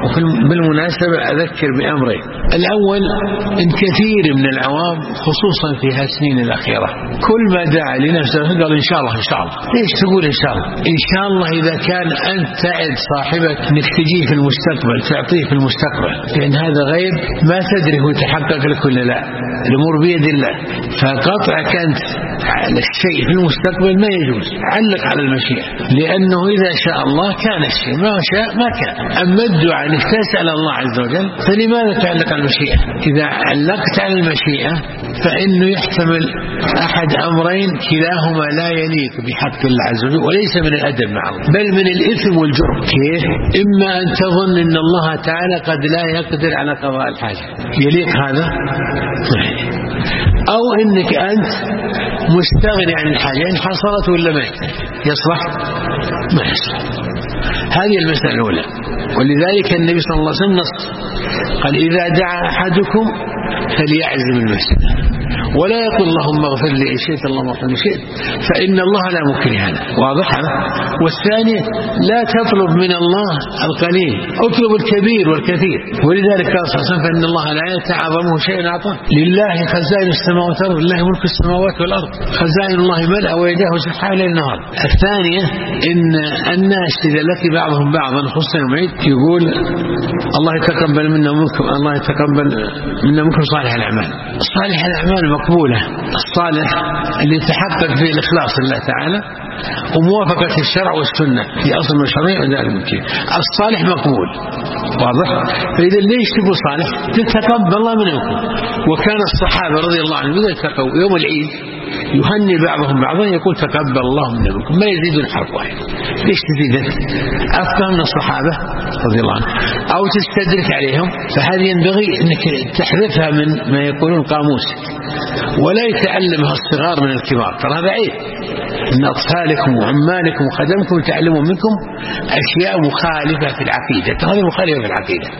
بالمناسبة أذكر بأمرين. الأول إن كثير من العوام خصوصا في هالسنين الأخيرة كل ما دعا لنفسه قال إن شاء الله إن شاء الله. ليش تقول إن شاء الله؟ إن شاء الله إذا كان أنت تعد صاحبك إنك تجيه في المستقبل تعطيه في المستقبل، لأن هذا غيب ما تدري هو يتحقق لك ولا لا، الأمور بيد الله. فقطعك أنت على الشيء في المستقبل ما يجوز، علق على المشيئة، لأنه إذا شاء الله كان الشيء، ما شاء ما كان. أما الدعاء أنك تسأل الله عز وجل فلماذا تعلق على المشيئة؟ إذا علقت على المشيئة فإنه يحتمل أحد أمرين كلاهما لا يليق بحق الله عز وجل وليس من الأدب معه بل من الإثم والجرم. كيف؟ إما أن تظن أن الله تعالى قد لا يقدر على قضاء الحاجة، يليق هذا؟ أو أنك أنت مستغني عن الحاجة إن حصلت ولا ما يصلح؟ ما يصلح. هذه المسألة الأولى. ولذلك النبي صلى الله عليه وسلم نص قال إذا دعا أحدكم فليعزم المسألة ولا يقول اللهم اغفر لي إن شئت اللهم اغفر لي إن شئت، فإن الله لا مكره هذا. واضح هذا؟ والثاني لا تطلب من الله القليل، اطلب الكبير والكثير. ولذلك قال صلى الله عليه وسلم فإن الله لا يتعاظمه شيء أعطاه، لله خزائن السماوات والأرض، لله ملك السماوات والأرض، خزائن الله ملأ ويداه سبحانه ليل نهار. الثانية إن الناس إذا لقي بعضهم بعضا خصوصا يوم العيد يقول الله يتقبل منا ومنكم، الله يتقبل منا ومنكم صالح الأعمال. صالح الأعمال مقبولة، الصالح اللي يتحقق فيه الإخلاص لله تعالى وموافقة الشرع والسنة في أصل المشروع وذلك ممكن. الصالح مقبول. واضح؟ فإذا ليش تقول صالح؟ تتقبل الله منكم. وكان الصحابة رضي الله عنهم إذا التقوا يوم العيد يهني بعضهم بعضا يقول تقبل الله منكم، ما يزيدون حرف واحد. ليش تزيد؟ أفضل من الصحابة رضي الله عنهم أو تستدرك عليهم، فهذه ينبغي أنك تحذفها من ما يقولون قاموسك ولا يتعلمها الصغار من الكبار. ترى هذا عيب أن أطفالكم وعمالكم وخدمكم يتعلمون منكم أشياء مخالفة في العقيدة. ترى هذه مخالفة في العقيدة.